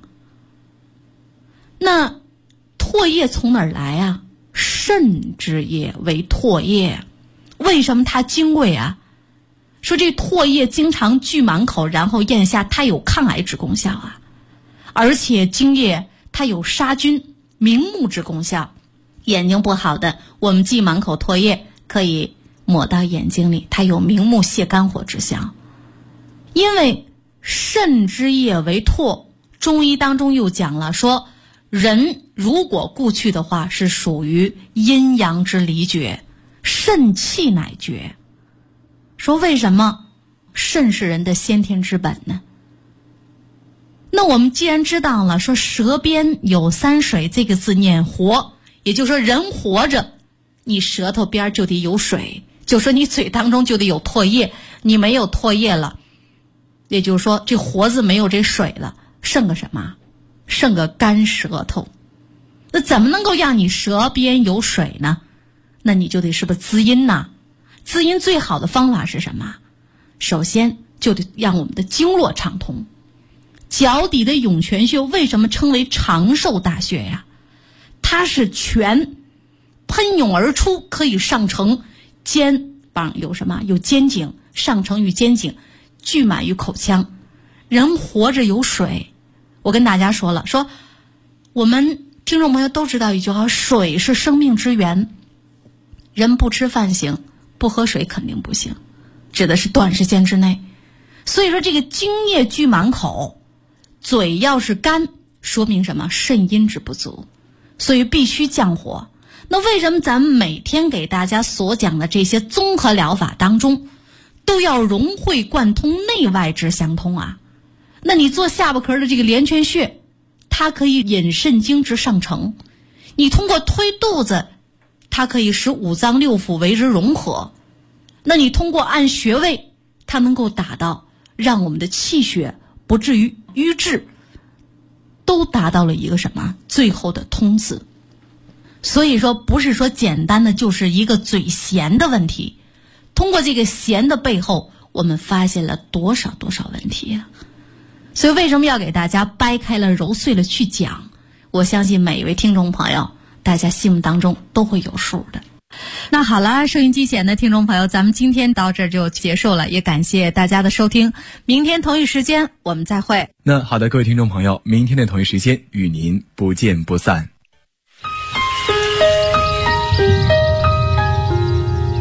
那唾液从哪儿来啊？肾之液为唾液。为什么它金贵啊？说这唾液经常聚满口，然后咽下，它有抗癌之功效啊。而且精液它有杀菌明目之功效。眼睛不好的，我们忌满口唾液可以抹到眼睛里，它有明目泻肝火之效。因为肾之液为唾，中医当中又讲了，说人如果故去的话，是属于阴阳之离绝，肾气乃绝。说为什么？肾是人的先天之本呢？那我们既然知道了，说舌边有3水，这个字念活，也就是说人活着，你舌头边就得有水，就说你嘴当中就得有唾液，你没有唾液了，也就是说这活字没有这水了，剩个什么？剩个干舌头。那怎么能够让你舌边有水呢？那你就得是不是滋阴呐？滋阴最好的方法是什么？首先就得让我们的经络畅通。脚底的涌泉穴为什么称为长寿大穴呀？它是泉喷涌而出，可以上承肩膀，有什么？有肩颈，上承于肩颈，聚满于口腔。人活着有水，我跟大家说了，说我们听众朋友都知道一句话，水是生命之源。人不吃饭行，不喝水肯定不行，指的是短时间之内。所以说这个精液聚满口，嘴要是干，说明什么？肾阴之不足，所以必须降火。那为什么咱们每天给大家所讲的这些综合疗法当中，都要融会贯通，内外之相通啊？那你做下巴壳的这个连泉穴，它可以引肾精之上承，你通过推肚子，它可以使五脏六腑为之融合。那你通过按穴位，它能够达到让我们的气血不至于瘀滞，都达到了一个什么？最后的通字。所以说不是说简单的就是一个嘴咸的问题，通过这个咸的背后，我们发现了多少问题啊。所以为什么要给大家掰开了揉碎了去讲？我相信每一位听众朋友，大家心目当中都会有数的。那好了，收音机前的听众朋友，咱们今天到这儿就结束了，也感谢大家的收听。明天同一时间我们再会。 那好的，各位听众朋友，明天的同一时间与您不见不散。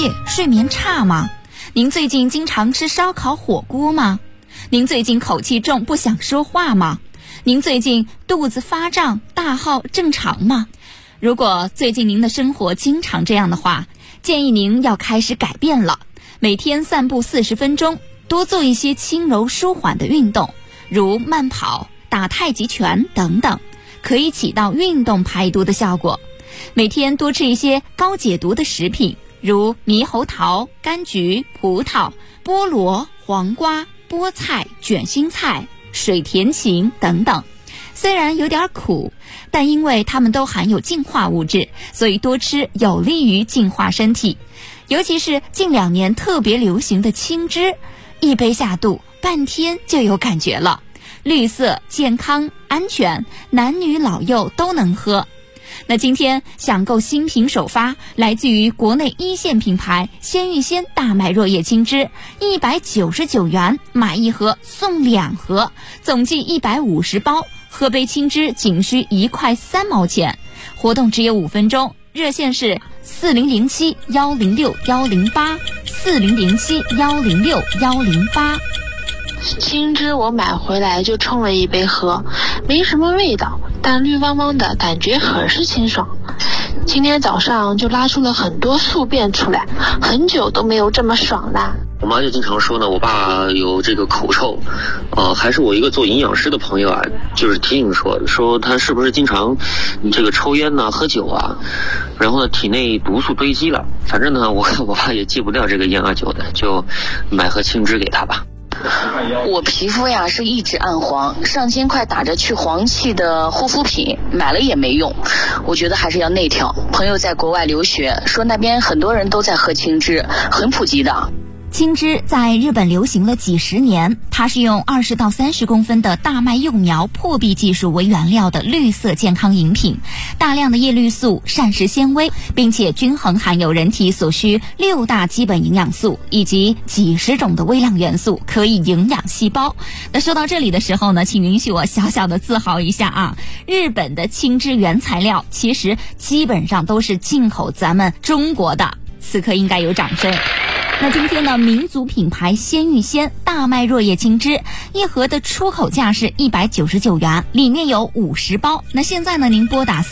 夜，睡眠差吗？您最近经常吃烧烤火锅吗？您最近口气重不想说话吗？您最近肚子发胀大号正常吗？如果最近您的生活经常这样的话，建议您要开始改变了。每天散步40分钟，多做一些轻柔舒缓的运动，如慢跑、打太极拳等等，可以起到运动排毒的效果。每天多吃一些高解毒的食品，如猕猴桃、柑橘、葡萄、菠萝、黄瓜、菠菜、卷心菜、水田芹等等。虽然有点苦，但因为它们都含有净化物质，所以多吃有利于净化身体。尤其是近2年特别流行的青汁，一杯下肚，半天就有感觉了。绿色、健康、安全，男女老幼都能喝。那今天享购新品首发，来自于国内1线品牌鲜芋仙大麦若叶青汁，199元买1盒送2盒，总计150包，喝杯青汁仅需1块3毛钱。活动只有5分钟，热线是 4007-106-108，4007-106-108。青汁我买回来就冲了一杯喝，没什么味道，但绿汪汪的感觉很是清爽。今天早上就拉出了很多宿便出来，很久都没有这么爽啦。 我妈就经常说呢，我爸有这个口臭，还是我一个做营养师的朋友啊，就是提醒说他是不是经常这个抽烟呐、喝酒啊，然后呢体内毒素堆积了。反正呢，我看我爸也戒不掉这个烟啊酒的，就买盒青汁给他吧。 我皮肤呀是一直暗黄，上千块打着去黄气的护肤品，买了也没用。我觉得还是要内调。朋友在国外留学，说那边很多人都在喝青汁，很普及的。 青汁在日本流行了几十年，它是用20到30公分的大麦幼苗破壁技术为原料的绿色健康饮品，大量的叶绿素、膳食纤维，并且均衡含有人体所需6大基本营养素以及几十种的微量元素，可以营养细胞。那说到这里的时候呢，请允许我小小的自豪一下啊，日本的青汁原材料其实基本上都是进口咱们中国的，此刻应该有掌声。那今天呢，民族品牌鲜芋仙大麦若叶青汁1盒的出口价是199元，里面有50包。那现在呢，您拨打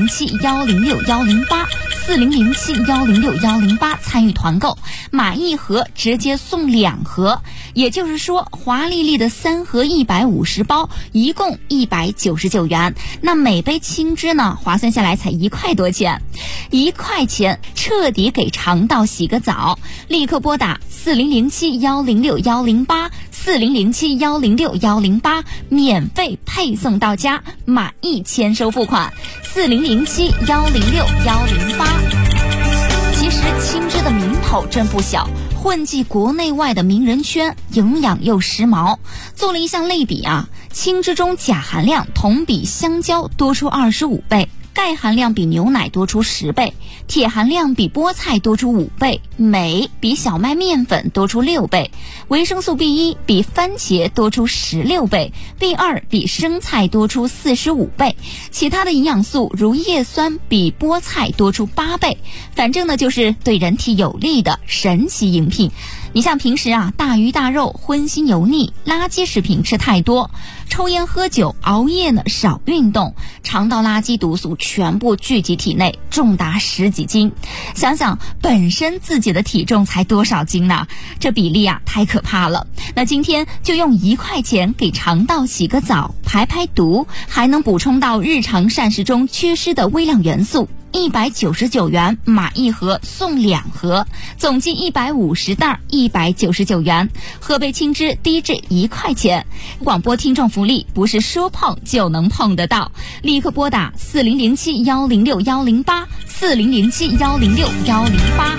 4007-106-108，4007-106-108参与团购，买1盒直接送2盒，也就是说华丽丽的3盒150包，一共199元。那每杯青汁呢，划算下来才1块多钱，1块钱彻底给肠道洗个澡。立刻拨打4007-106-108，4007-106-108，免费配送到家，满意签收付款。4007-106-108。其实青汁的名头真不小，混迹国内外的名人圈，营养又时髦。做了一项类比啊，青汁中钾含量同比香蕉多出25倍，钙含量比牛奶多出10倍，铁含量比菠菜多出5倍，镁比小麦面粉多出6倍，维生素 B1 比番茄多出16倍， B2 比生菜多出45倍，其他的营养素如叶酸比菠菜多出8倍。反正呢，就是对人体有利的神奇饮品。你像平时啊，大鱼大肉荤腥油腻，垃圾食品吃太多，抽烟喝酒熬夜呢，少运动，肠道垃圾毒素全部聚集体内，重达10几斤。想想本身自己的体重才多少斤呢？这比例啊太可怕了。那今天就用1块钱给肠道洗个澡，排排毒，还能补充到日常膳食中缺失的微量元素。199元买1盒送2盒，总计150袋，199元。喝杯青汁低至1块钱。广播听众福利不是说碰就能碰得到，立刻拨打4007-106-108，4007-106-108。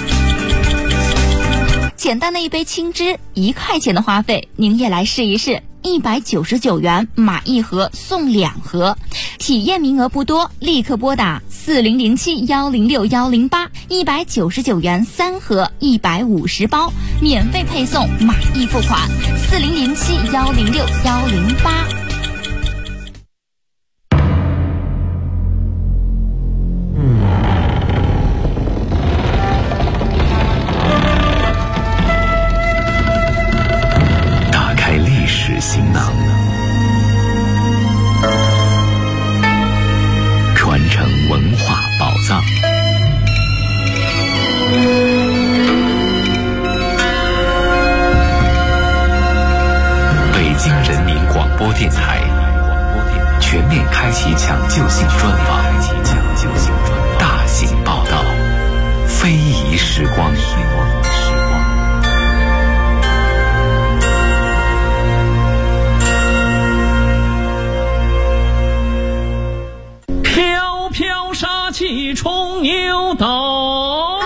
简单的一杯青汁1块钱的花费，您也来试一试。199元买1盒送2盒，体验名额不多，立刻拨打4007-106-108，199元3盒，150包，免费配送，满意付款。4007-106-108。 京人民广播电台全面开启抢救性专访，大型报道，非遗时光。 飘飘杀气冲牛斗，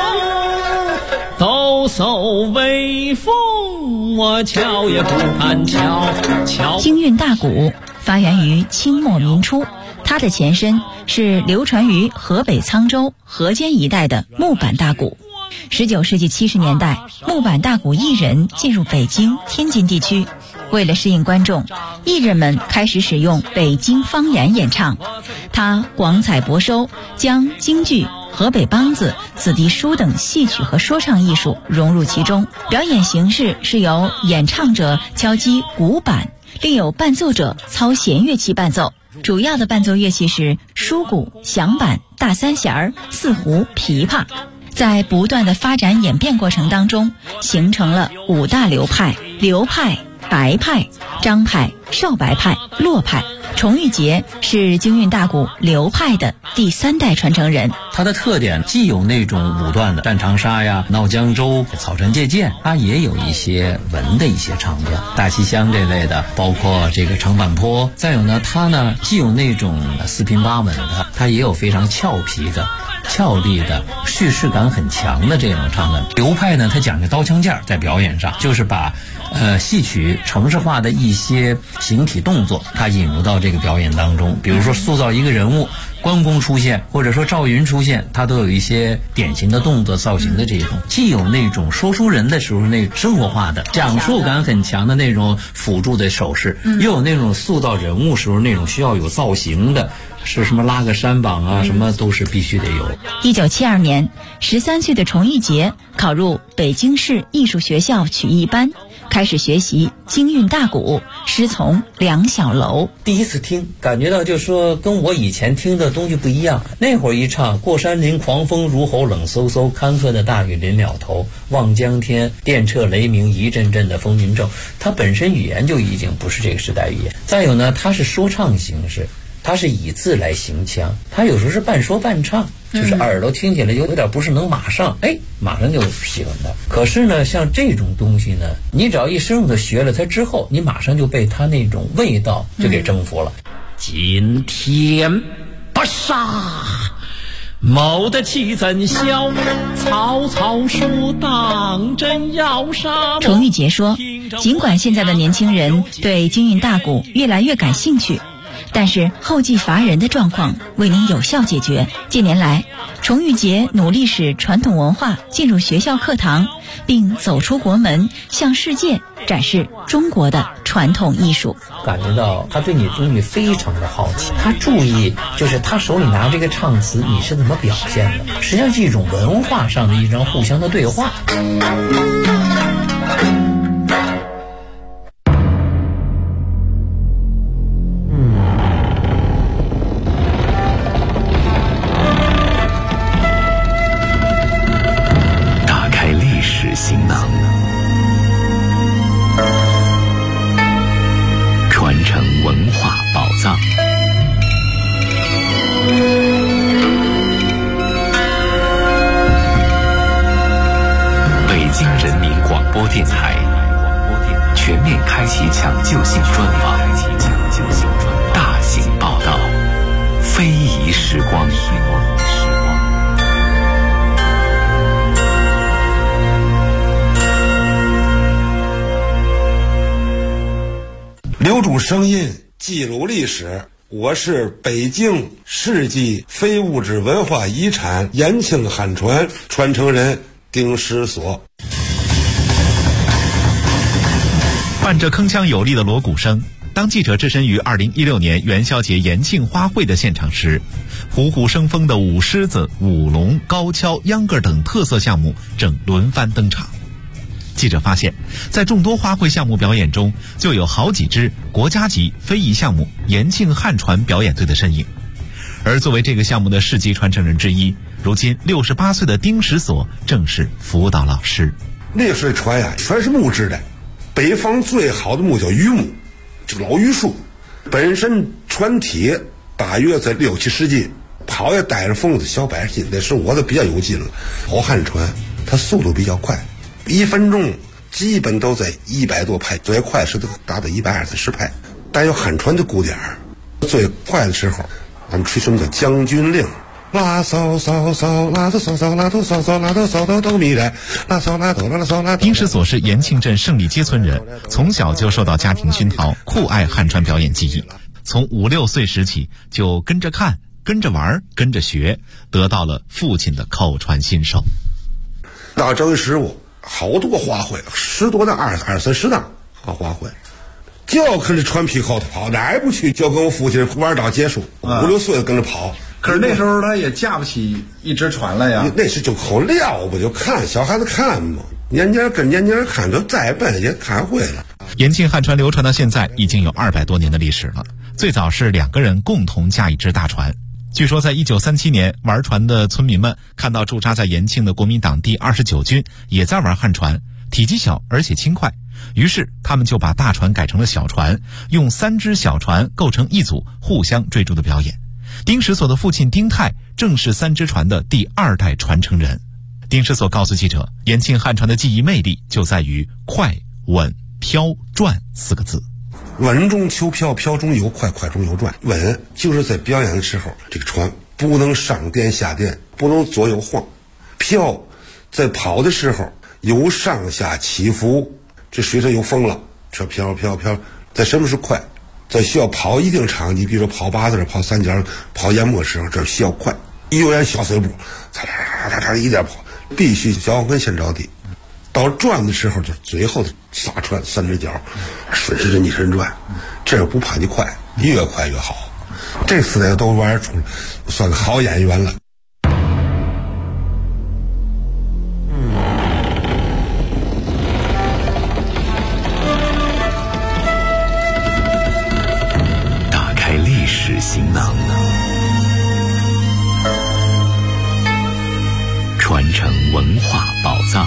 抖擞威风，我瞧也不敢瞧。 京韵大鼓发源于清末民初，它的前身是流传于河北沧州、河间一带的木板大鼓。19世纪70年代，木板大鼓艺人进入北京、天津地区，为了适应观众，艺人们开始使用北京方言演唱。他广采博收，将京剧、河北梆子、子弟书等戏曲和说唱艺术融入其中。表演形式是由演唱者敲击鼓板，另有伴奏者操弦乐器伴奏。主要的伴奏乐器是书鼓、响板、大三弦、四胡、琵琶。在不断的发展演变过程当中，形成了5大流派：刘派、白派、张派、少白派、骆派。崇玉节是京韵大鼓刘派的第3代传承人。 它的特点既有那种武断的战长沙呀、闹江州、草船借箭，它也有一些文的一些唱段，大西厢这类的，包括这个长坂坡。再有呢，它呢既有那种四平八稳的，它也有非常俏皮的、俏丽的、叙事感很强的这种唱段。刘派呢，它讲究刀枪剑，在表演上就是把戏曲程式化的一些形体动作，它引入到这个表演当中。比如说塑造一个人物，关公出现，或者说赵云出现，它都有一些典型的动作造型的这种，既有那种说书人的时候那生活化的讲述感很强的那种辅助的手势，又有那种塑造人物时候那种需要有造型的，是什么拉个山膀啊，什么都是必须得有。 1972年，13岁的崇玉节考入北京市艺术学校曲艺班，开始学习京韵大鼓，师从梁小楼。 第一次听，感觉到就是说跟我以前听的东西不一样。那会儿一唱过山林狂风如吼冷飕飕，坎坷的大雨临了头，望江天电掣雷鸣一阵阵的风云骤，它本身语言就已经不是这个时代语言。再有呢，它是说唱形式，它是以字来行腔，它有时候是半说半唱，就是耳朵听起来有点不是能马上就喜欢它。可是呢，像这种东西呢，你只要一深入的学了它之后，你马上就被它那种味道就给征服了。 今天不杀，谋得气怎消？曹操说当真要杀。 崇玉节说，尽管现在的年轻人对京韵大鼓越来越感兴趣，但是后继乏人的状况未能有效解决。近年来，崇玉节努力使传统文化进入学校课堂，并走出国门，向世界展示中国的传统艺术。 感觉到他对你东西非常的好奇，他注意就是他手里拿这个唱词你是怎么表现的，实际上是一种文化上的一种互相的对话。 行囊，传承文化宝藏。北京人民广播电台全面开启抢救性专访，大型报道，非遗时光。 留住声音，记录历史。我是北京世纪非物质文化遗产延庆汉传传承人丁石所。 伴着铿锵有力的锣鼓声，当记者置身于2016年元宵节延庆花卉的现场时，虎虎生风的舞狮子、舞龙、高跷、秧歌等特色项目正轮番登场。记者发现，在众多花卉项目表演中，就有好几支国家级非遗项目延庆汉传表演队的身影。而作为这个项目的世纪传承人之一，如今68岁的丁石所正是辅导老师。 那水船呀，全是木质的， 北方最好的木叫榆木，这个老榆树，本身船体大约在6、7十斤，跑也带着风子小100斤，那是我的比较有劲了。好汉船它速度比较快，1分钟基本都在100多拍，最快是达到120拍。但有汉船的鼓点，最快的时候，咱们吹什么叫将军令。拉骚骚骚，拉骚骚骚，拉头骚骚，拉头骚骚都迷来，拉骚拉头拉骚拉。 丁师所是延庆镇胜利街村人，从小就受到家庭熏陶，酷爱汉船表演技艺。从5、6岁时起，就跟着看、跟着玩、跟着学，得到了父亲的口传心授。 到正师傅，好多花卉，10多档、20、30档好花卉。就要跟着船皮后头跑，哪也不去，就跟我父亲玩到结束，5、6岁跟着跑。 可是那时候他也架不起一只船来呀。 那是就口撂不就看小孩子看嘛，年年跟年年看，就再笨也看会了。 延庆汉船流传到现在已经有200多年的历史了。最早是2个人共同驾一只大船。据说在1937年，玩船的村民们看到驻扎在延庆的国民党第29军也在玩汉船，体积小而且轻快，于是他们就把大船改成了小船，用3只小船构成一组，互相追逐的表演。丁石所的父亲丁泰正是3只船的第2代传承人。丁石所告诉记者，延庆汉船的技艺魅力就在于快、稳、飘、转4个字。 稳中求飘，飘中有快，快中有转。稳就是在表演的时候，这个船不能上颠下颠，不能左右晃。飘在跑的时候有上下起伏，这水上有风了，这飘飘飘。在什么是快？在需要跑一定场地，比如说跑8字、跑3角、跑淹没时候，这需要快，有点小碎步，嚓嚓嚓嚓一点跑，必须脚跟先着地。到转的时候，就最后撒船3只脚，顺时针逆时针转，这样不怕你快，越快越好。这4代都玩出，算个好演员了。 历史行囊，传承文化宝藏。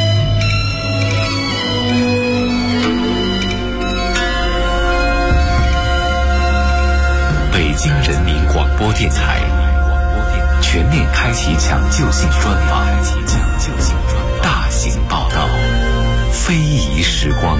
北京人民广播电台全面开启抢救性专访，大型报道，非遗时光。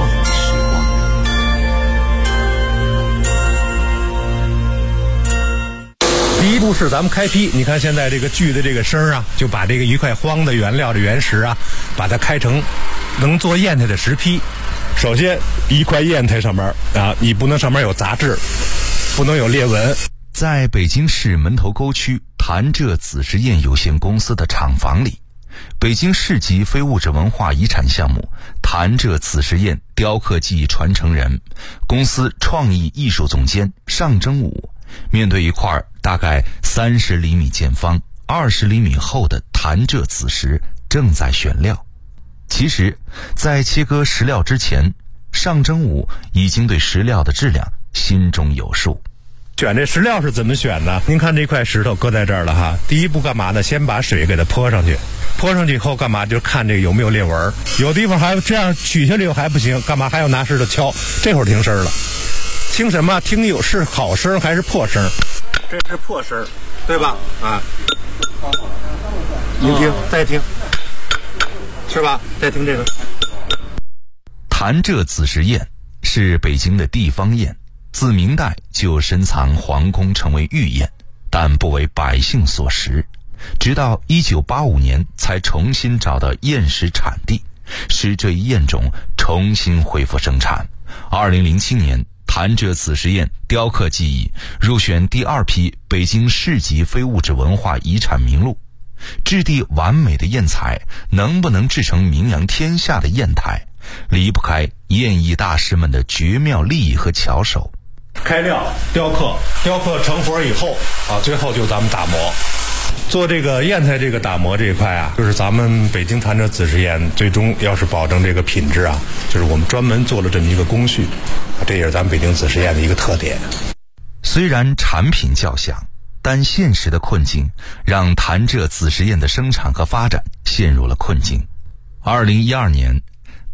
第一步是咱们开坯，你看现在这个锯的这个声啊，就把这个一块荒的原料的原石啊，把它开成能做砚台的石坯。首先一块砚台上面啊，你不能上面有杂质，不能有裂纹。 在北京市门头沟区潭柘子实验有限公司的厂房里，北京市级非物质文化遗产项目潭柘子实验雕刻技艺传承人、公司创意艺术总监尚征武，面对一块大概30厘米见方、20厘米厚的潭柘子石，正在选料。其实，在切割石料之前，尚征武已经对石料的质量心中有数。 选这石料是怎么选呢？您看这块石头搁在这儿了哈，第一步干嘛呢？先把水给它泼上去，泼上去以后干嘛？就看这个有没有裂纹，有地方还这样取下来还不行，干嘛还要拿石头敲？这会儿听声了，听什么？听有是好声还是破声？这是破声，对吧？啊，您听，再听，是吧？再听这个。 潭柘子石砚是北京的地方砚，自明代就深藏皇宫，成为御砚，但不为百姓所食。直到1985年才重新找到砚石产地，使这一砚种重新恢复生产。2007年，潭柘子石砚雕刻技艺入选第2批北京市级非物质文化遗产名录。质地完美的砚材能不能制成名扬天下的砚台，离不开砚艺大师们的绝妙技艺和巧手。 开料、雕刻成活以后啊，最后就咱们打磨。做这个砚台这个打磨这一块啊，就是咱们北京潭柘子实砚最终要是保证这个品质啊，就是我们专门做了这么一个工序，这也是咱们北京子实砚的一个特点。 虽然产品较小，但现实的困境让潭柘子实砚的生产和发展陷入了困境。2012年，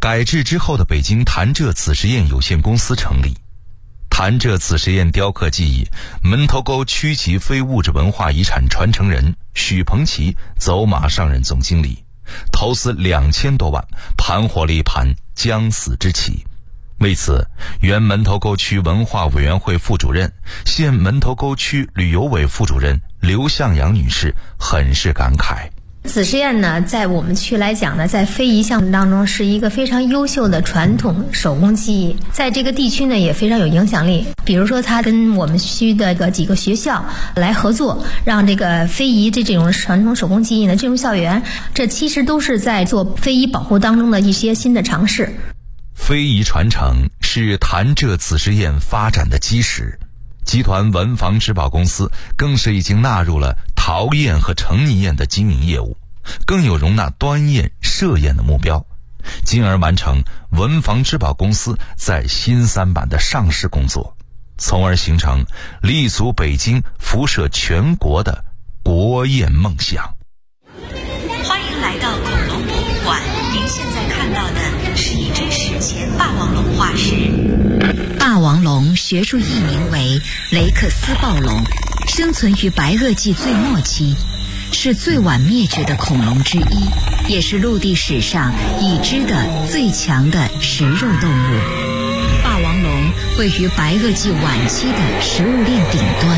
改制之后的北京潭柘紫石堰有限公司成立。潭柘紫石堰雕刻技艺门头沟区级非物质文化遗产传承人许鹏奇走马上任总经理，投资2000多万，盘活了一盘将死之棋。为此，原门头沟区文化委员会副主任、现门头沟区旅游委副主任刘向阳女士很是感慨。 紫石堰呢，在我们区来讲呢，在非遗项目当中是一个非常优秀的传统手工技艺，在这个地区呢也非常有影响力。比如说，他跟我们区的几个学校来合作，让这个非遗这种传统手工技艺呢进入校园，这其实都是在做非遗保护当中的一些新的尝试。 非遗传承是潭柘紫石堰发展的基石，集团文房织宝公司更是已经纳入了陶砚和成泥砚的经营业务，更有容纳端砚、设砚的目标，进而完成文房织宝公司在新三板的上市工作，从而形成立足北京、辐射全国的国砚梦想。 欢迎来到恐龙博物馆，您现在看到的是一只史前霸王龙化石。霸王龙学术译名为雷克斯暴龙，生存于白垩纪最末期，是最晚灭绝的恐龙之一，也是陆地史上已知的最强的食肉动物。霸王龙位于白垩纪晚期的食物链顶端。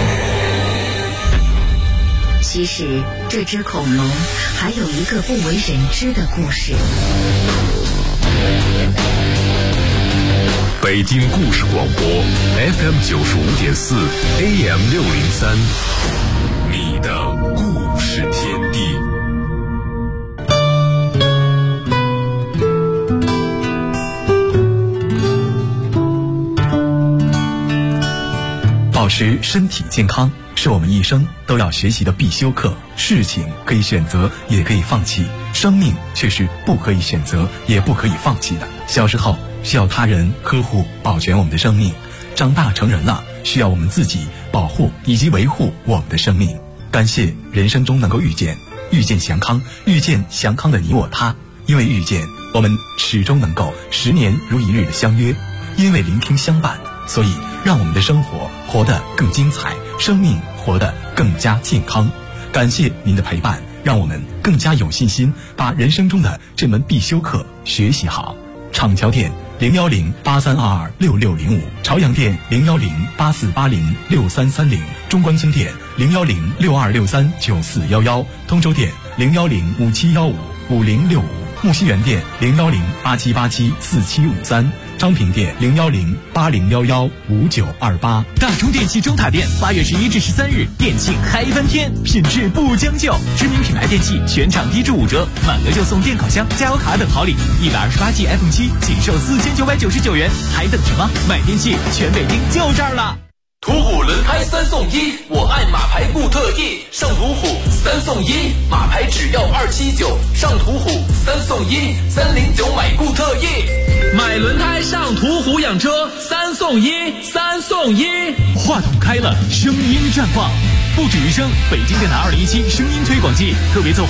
其实这只恐龙还有一个不为人知的故事。 北京故事广播 FM 95.4 AM 603，你的故事天地。 保持身体健康是我们一生都要学习的必修课。事情可以选择，也可以放弃，生命却是不可以选择，也不可以放弃的。小时候需要他人呵护保全我们的生命，长大成人了需要我们自己保护以及维护我们的生命。感谢人生中能够遇见祥康，遇见祥康的你我他。因为遇见，我们始终能够10年如一日的相约；因为聆听相伴，所以让我们的生活活得更精彩，生命活得更加健康。感谢您的陪伴，让我们更加有信心把人生中的这门必修课学习好。厂桥店01083226605，朝阳店01084806330，中关村店01062639411，通州店01057155065，木樨园店01087874753，昌平店01080115928。 大中电器中塔店8月11至13日店庆嗨翻天，品质不将就，知名品牌电器全场低至5折，满额就送电烤箱、加油卡等好礼，128G iPhone7仅售4999元，还等什么？买电器全北京就这儿了。 途虎轮胎3送1，我爱马牌固特异，上途虎3送1，马牌只要279，上途虎3送1，309买固特异， 买轮胎上途虎养车3送1，3送1。话筒开了，声音绽放，不止于声，北京电台2017声音推广季特别策划。